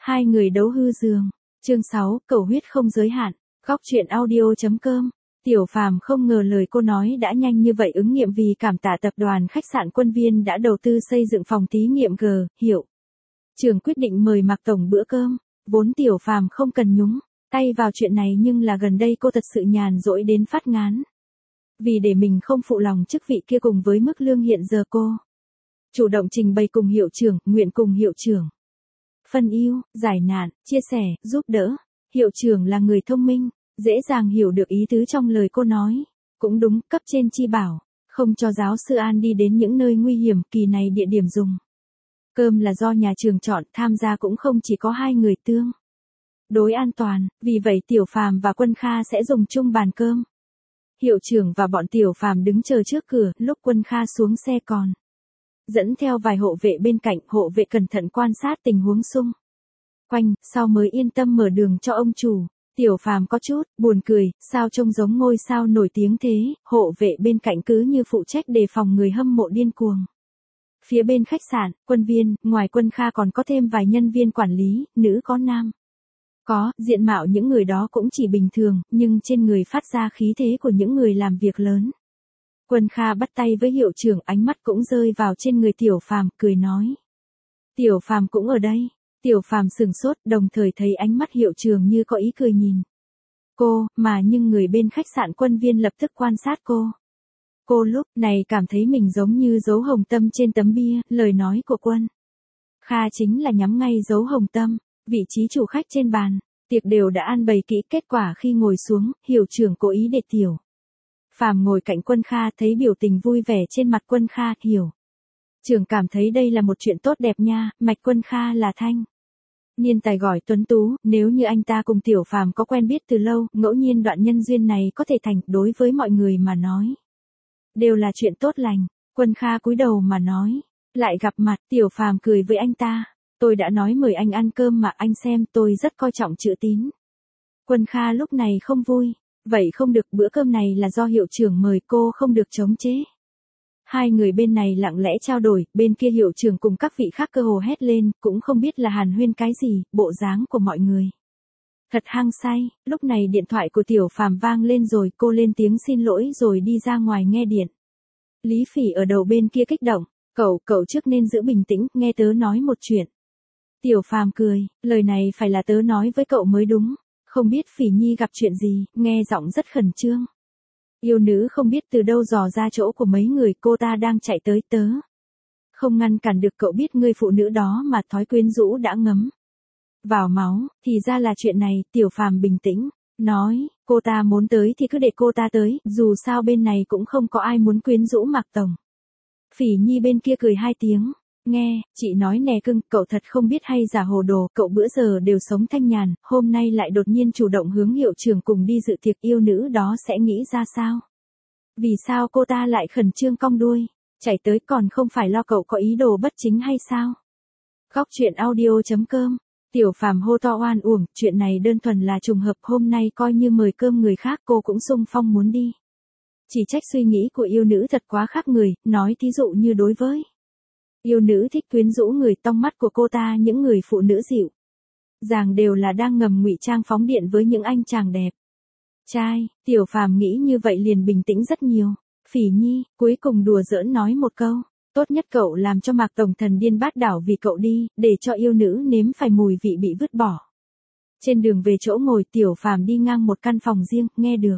Hai người đấu hư giường. Chương 6, cầu huyết không giới hạn. Góc truyện audio.com. Tiểu Phàm không ngờ lời cô nói đã nhanh như vậy, ứng nghiệm vì cảm tạ tập đoàn khách sạn Quân Viên đã đầu tư xây dựng phòng thí nghiệm Hiệu Trưởng quyết định mời Mạc Tổng bữa cơm. Vốn Tiểu Phàm không cần nhúng tay vào chuyện này, nhưng là gần đây cô thật sự nhàn rỗi đến phát ngán. Vì để mình không phụ lòng chức vị kia cùng với mức lương hiện giờ, cô chủ động trình bày cùng hiệu trưởng, nguyện cùng hiệu trưởng phân ưu, giải nạn, chia sẻ, giúp đỡ. Hiệu trưởng là người thông minh, dễ dàng hiểu được ý tứ trong lời cô nói. Cũng đúng, cấp trên chi bảo, không cho giáo sư An đi đến những nơi nguy hiểm, kỳ này địa điểm dùng cơm là do nhà trường chọn, tham gia cũng không chỉ có hai người tương đối an toàn, vì vậy Tiểu Phàm và Quân Kha sẽ dùng chung bàn cơm. Hiệu trưởng và bọn Tiểu Phàm đứng chờ trước cửa, lúc Quân Kha xuống xe còn dẫn theo vài hộ vệ bên cạnh, hộ vệ cẩn thận quan sát tình huống xung quanh, sau mới yên tâm mở đường cho ông chủ. Tiểu Phàm có chút buồn cười, sao trông giống ngôi sao nổi tiếng thế, hộ vệ bên cạnh cứ như phụ trách đề phòng người hâm mộ điên cuồng. Phía bên khách sạn, Quân Viên, ngoài Quân Kha còn có thêm vài nhân viên quản lý, nữ có nam có, diện mạo những người đó cũng chỉ bình thường, nhưng trên người phát ra khí thế của những người làm việc lớn. Quân Kha bắt tay với hiệu trưởng, ánh mắt cũng rơi vào trên người Tiểu Phàm, cười nói. Tiểu Phàm cũng ở đây. Tiểu Phàm sửng sốt, đồng thời thấy ánh mắt hiệu trưởng như có ý cười nhìn cô, mà nhưng người bên khách sạn Quân Viên lập tức quan sát cô. Cô lúc này cảm thấy mình giống như dấu hồng tâm trên tấm bia, lời nói của Quân Kha chính là nhắm ngay dấu hồng tâm. Vị trí chủ khách trên bàn tiệc đều đã an bày kỹ, kết quả khi ngồi xuống, hiệu trưởng cố ý để Tiểu Phàm ngồi cạnh Quân Kha, thấy biểu tình vui vẻ trên mặt Quân Kha, hiểu trưởng cảm thấy đây là một chuyện tốt đẹp nha. Mạch Quân Kha là thanh niên tài giỏi tuấn tú, nếu như anh ta cùng Tiểu Phàm có quen biết từ lâu, ngẫu nhiên đoạn nhân duyên này có thể thành, đối với mọi người mà nói đều là chuyện tốt lành. Quân Kha cúi đầu mà nói, lại gặp mặt. Tiểu Phàm cười với anh ta, tôi đã nói mời anh ăn cơm mà, anh xem tôi rất coi trọng chữ tín. Quân Kha lúc này không vui, vậy không được, bữa cơm này là do hiệu trưởng mời, cô không được chống chế. Hai người bên này lặng lẽ trao đổi, bên kia hiệu trưởng cùng các vị khác cơ hồ hét lên, cũng không biết là hàn huyên cái gì, bộ dáng của mọi người thật hăng say. Lúc này điện thoại của Tiểu Phàm vang lên rồi, cô lên tiếng xin lỗi rồi đi ra ngoài nghe điện. Lý Phỉ ở đầu bên kia kích động, cậu trước nên giữ bình tĩnh, nghe tớ nói một chuyện. Tiểu Phàm cười, lời này phải là tớ nói với cậu mới đúng, không biết Phỉ Nhi gặp chuyện gì, nghe giọng rất khẩn trương. Yêu nữ không biết từ đâu dò ra chỗ của mấy người, cô ta đang chạy tới, tớ không ngăn cản được, cậu biết người phụ nữ đó mà, thói quyến rũ đã ngấm vào máu. Thì ra là chuyện này. Tiểu Phàm bình tĩnh nói, cô ta muốn tới thì cứ để cô ta tới, dù sao bên này cũng không có ai muốn quyến rũ Mạc Tổng. Phỉ Nhi bên kia cười hai tiếng, nghe, chị nói nè cưng, cậu thật không biết hay giả hồ đồ, cậu bữa giờ đều sống thanh nhàn, hôm nay lại đột nhiên chủ động hướng hiệu trưởng cùng đi dự tiệc, yêu nữ đó sẽ nghĩ ra sao? Vì sao cô ta lại khẩn trương cong đuôi chạy tới, còn không phải lo cậu có ý đồ bất chính hay sao? Góc truyện audio.com. Tiểu Phàm hô to oan uổng, chuyện này đơn thuần là trùng hợp, hôm nay coi như mời cơm người khác, cô cũng xung phong muốn đi. Chỉ trách suy nghĩ của yêu nữ thật quá khác người, nói thí dụ như đối với yêu nữ thích quyến rũ người, trong mắt của cô ta những người phụ nữ dịu dàng đều là đang ngầm ngụy trang phóng điện với những anh chàng đẹp trai. Tiểu Phàm nghĩ như vậy liền bình tĩnh rất nhiều. Phỉ Nhi, cuối cùng đùa giỡn nói một câu, tốt nhất cậu làm cho Mạc Tổng thần điên bát đảo vì cậu đi, để cho yêu nữ nếm phải mùi vị bị vứt bỏ. Trên đường về chỗ ngồi, Tiểu Phàm đi ngang một căn phòng riêng, nghe được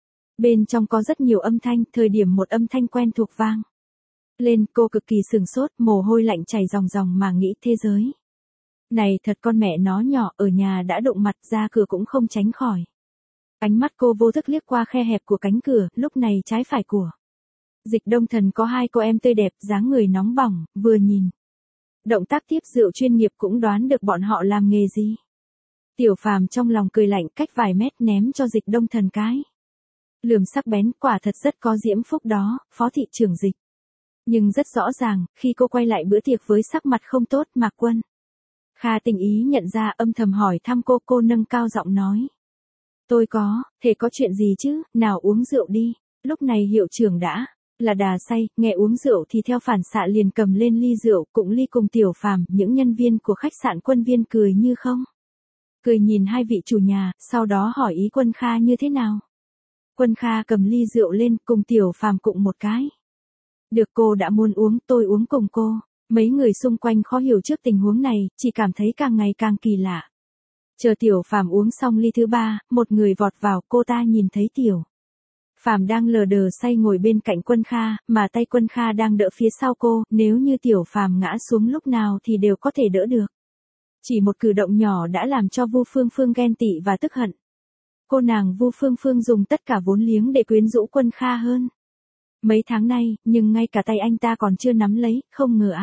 bên trong có rất nhiều âm thanh, thời điểm một âm thanh quen thuộc vang lên, cô cực kỳ sửng sốt, mồ hôi lạnh chảy ròng ròng mà nghĩ, thế giới này thật con mẹ nó nhỏ, ở nhà đã đụng mặt, ra cửa cũng không tránh khỏi. Ánh mắt cô vô thức liếc qua khe hẹp của cánh cửa, lúc này trái phải của Dịch Đông Thần có hai cô em tươi đẹp, dáng người nóng bỏng, vừa nhìn động tác tiếp rượu chuyên nghiệp cũng đoán được bọn họ làm nghề gì. Tiểu Phàm trong lòng cười lạnh, cách vài mét ném cho Dịch Đông Thần cái lườm sắc bén, quả thật rất có diễm phúc đó, Phó thị trưởng Dịch. Nhưng rất rõ ràng, khi cô quay lại bữa tiệc với sắc mặt không tốt, Mạc Quân Kha tình ý nhận ra, âm thầm hỏi thăm cô nâng cao giọng nói. Tôi có, thế có chuyện gì chứ, nào uống rượu đi. Lúc này hiệu trưởng đã Là đà say, nghe uống rượu thì theo phản xạ liền cầm lên ly rượu, cũng ly cùng Tiểu Phàm, những nhân viên của khách sạn Quân Viên cười như không. Cười nhìn hai vị chủ nhà, sau đó hỏi ý Quân Kha như thế nào. Quân Kha cầm ly rượu lên, cùng Tiểu Phàm cụng một cái. Được, cô đã muốn uống, tôi uống cùng cô. Mấy người xung quanh khó hiểu trước tình huống này, chỉ cảm thấy càng ngày càng kỳ lạ. Chờ Tiểu Phàm uống xong ly thứ 3, một người vọt vào, cô ta nhìn thấy Tiểu Phàm đang lờ đờ say ngồi bên cạnh Quân Kha, mà tay Quân Kha đang đỡ phía sau cô, nếu như Tiểu Phàm ngã xuống lúc nào thì đều có thể đỡ được. Chỉ một cử động nhỏ đã làm cho Vu Phương Phương ghen tị và tức hận. Cô nàng Vu Phương Phương dùng tất cả vốn liếng để quyến rũ Quân Kha hơn. Mấy tháng nay, nhưng ngay cả tay anh ta còn chưa nắm lấy, không ngờ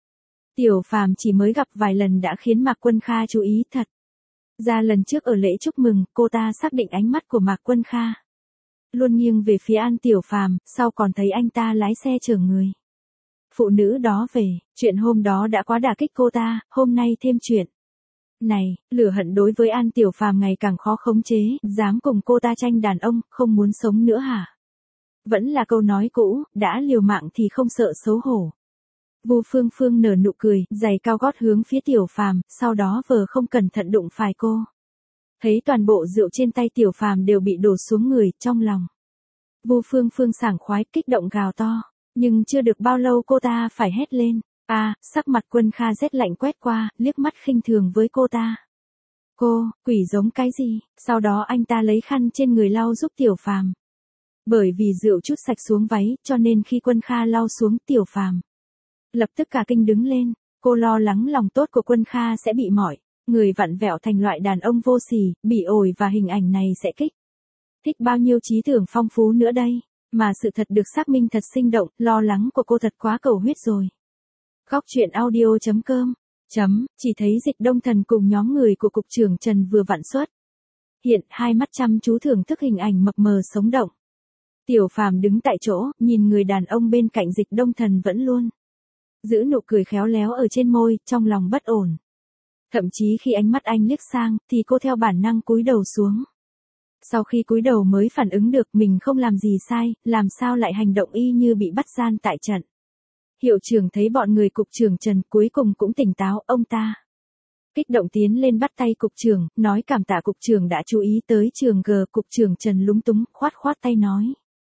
Tiểu Phàm chỉ mới gặp vài lần đã khiến Mạc Quân Kha chú ý thật. Ra lần trước ở lễ chúc mừng, cô ta xác định ánh mắt của Mạc Quân Kha luôn nghiêng về phía Tiểu Phàm, sau còn thấy anh ta lái xe chở người phụ nữ đó về, chuyện hôm đó đã quá đả kích cô ta, hôm nay thêm chuyện này, lửa hận đối với Tiểu Phàm ngày càng khó khống chế, dám cùng cô ta tranh đàn ông, không muốn sống nữa hả? Vẫn là câu nói cũ, đã liều mạng thì không sợ xấu hổ. Vu Phương Phương nở nụ cười, giày cao gót hướng phía Tiểu Phàm, sau đó vờ không cẩn thận đụng phải cô. Thấy toàn bộ rượu trên tay Tiểu Phàm đều bị đổ xuống người, trong lòng Vu Phương Phương sảng khoái, kích động gào to, nhưng chưa được bao lâu cô ta phải hét lên. Sắc mặt Quân Kha rét lạnh quét qua, liếc mắt khinh thường với cô ta. Cô, quỷ giống cái gì? Sau đó anh ta lấy khăn trên người lau giúp Tiểu Phàm. Bởi vì rượu chút sạch xuống váy, cho nên khi Quân Kha lau xuống, Tiểu Phàm lập tức cả kinh đứng lên. Cô lo lắng lòng tốt của Quân Kha sẽ bị mỏi, người vặn vẹo thành loại đàn ông vô sỉ, bị ổi và hình ảnh này sẽ thích bao nhiêu trí tưởng phong phú nữa đây. Mà sự thật được xác minh thật sinh động, lo lắng của cô thật quá cầu huyết rồi. Góc truyện audio.com Chỉ thấy Dịch Đông Thần cùng nhóm người của Cục trưởng Trần vừa vặn xuất hiện, hai mắt chăm chú thưởng thức hình ảnh mập mờ sống động. Tiểu Phàm đứng tại chỗ, nhìn người đàn ông bên cạnh Dịch Đông Thần vẫn luôn giữ nụ cười khéo léo ở trên môi, trong lòng bất ổn. Thậm chí khi ánh mắt anh liếc sang, thì cô theo bản năng cúi đầu xuống. Sau khi cúi đầu mới phản ứng được mình không làm gì sai, làm sao lại hành động y như bị bắt gian tại trận. Hiệu trưởng thấy bọn người Cục trưởng Trần cuối cùng cũng tỉnh táo, ông ta kích động tiến lên bắt tay Cục trưởng, nói cảm tạ Cục trưởng đã chú ý tới trường G. Cục trưởng Trần lúng túng, khoát tay nói.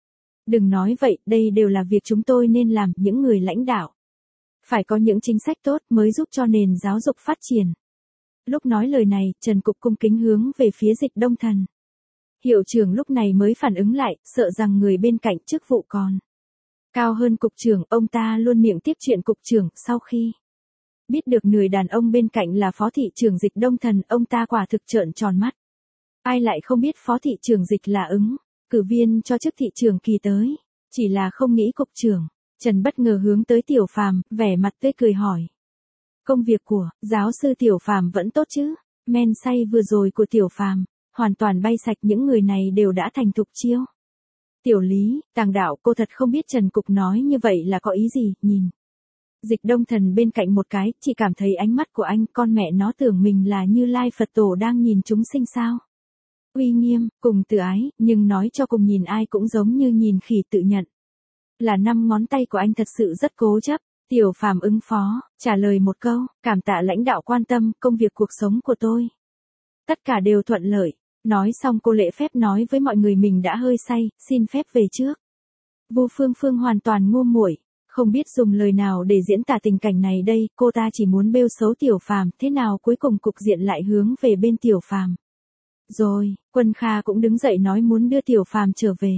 Đừng nói vậy, đây đều là việc chúng tôi nên làm, những người lãnh đạo phải có những chính sách tốt mới giúp cho nền giáo dục phát triển. Lúc nói lời này, Trần Cục cung kính hướng về phía Dịch Đông Thần. Hiệu trưởng lúc này mới phản ứng lại, sợ rằng người bên cạnh chức vụ còn cao hơn Cục trưởng, ông ta luôn miệng tiếp chuyện Cục trưởng. Sau khi biết được người đàn ông bên cạnh là Phó Thị trưởng Dịch Đông Thần, ông ta quả thực trợn tròn mắt. Ai lại không biết Phó Thị trưởng Dịch là ứng cử viên cho chức thị trưởng kỳ tới, chỉ là không nghĩ Cục trưởng Trần bất ngờ hướng tới Tiểu Phàm, vẻ mặt tươi cười hỏi. Công việc của giáo sư Tiểu Phàm vẫn tốt chứ? Men say vừa rồi của Tiểu Phàm hoàn toàn bay sạch, những người này đều đã thành thục chiêu. Tiểu Lý, Tàng Đạo, cô thật không biết Trần Cục nói như vậy là có ý gì, nhìn Dịch Đông Thần bên cạnh một cái, chỉ cảm thấy ánh mắt của anh, con mẹ nó tưởng mình là Như Lai Phật Tổ đang nhìn chúng sinh sao. Uy nghiêm, cùng từ ái, nhưng nói cho cùng nhìn ai cũng giống như nhìn khỉ, tự nhận là 5 ngón tay của anh thật sự rất cố chấp. Tiểu Phàm ứng phó, trả lời một câu, cảm tạ lãnh đạo quan tâm, công việc cuộc sống của tôi tất cả đều thuận lợi. Nói xong cô lễ phép nói với mọi người mình đã hơi say, xin phép về trước. Vu Phương Phương hoàn toàn ngu muội, không biết dùng lời nào để diễn tả tình cảnh này đây, cô ta chỉ muốn bêu xấu Tiểu Phàm, thế nào cuối cùng cục diện lại hướng về bên Tiểu Phàm. Rồi, Quân Kha cũng đứng dậy nói muốn đưa Tiểu Phàm trở về.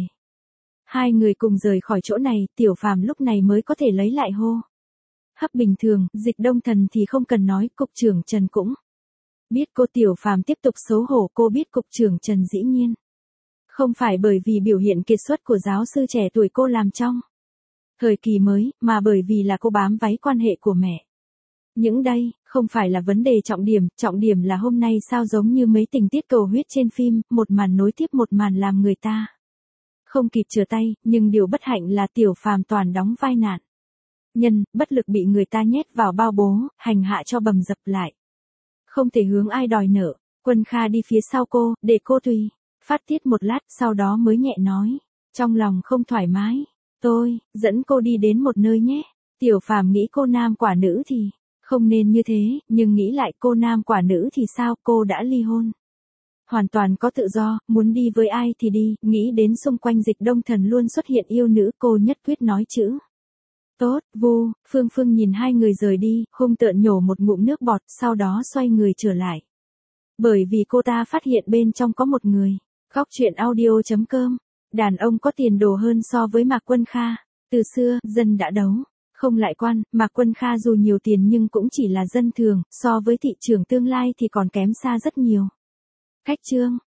Hai người cùng rời khỏi chỗ này, Tiểu Phàm lúc này mới có thể lấy lại hô hấp bình thường. Dịch Đông Thần thì không cần nói, Cục trưởng Trần cũng biết cô. Tiểu Phàm tiếp tục xấu hổ, cô biết Cục trưởng Trần dĩ nhiên không phải bởi vì biểu hiện kiệt xuất của giáo sư trẻ tuổi cô làm trong thời kỳ mới, mà bởi vì là cô bám váy quan hệ của mẹ. Những đây, không phải là vấn đề trọng điểm là hôm nay sao giống như mấy tình tiết cầu huyết trên phim, một màn nối tiếp một màn làm người ta không kịp trở tay, nhưng điều bất hạnh là Tiểu Phàm toàn đóng vai nạn nhân, bất lực bị người ta nhét vào bao bố, hành hạ cho bầm dập lại. Không thể hướng ai đòi nợ. Quân Kha đi phía sau cô, để cô tùy phát tiết một lát, sau đó mới nhẹ nói. Trong lòng không thoải mái. Dẫn cô đi đến một nơi nhé. Tiểu Phàm nghĩ cô nam quả nữ thì không nên như thế, nhưng nghĩ lại cô nam quả nữ thì sao, cô đã ly hôn. Hoàn toàn có tự do, muốn đi với ai thì đi, nghĩ đến xung quanh Dịch Đông Thần luôn xuất hiện yêu nữ, cô nhất quyết nói chữ. Tốt, Phương Phương nhìn hai người rời đi, hung tợn nhổ một ngụm nước bọt, sau đó xoay người trở lại. Bởi vì cô ta phát hiện bên trong có một người. Góc truyện audio.com. Đàn ông có tiền đồ hơn so với Mạc Quân Kha. Từ xưa, dân đã đấu. Không lại quan, Mạc Quân Kha dù nhiều tiền nhưng cũng chỉ là dân thường, so với thị trường tương lai thì còn kém xa rất nhiều. Khách chương.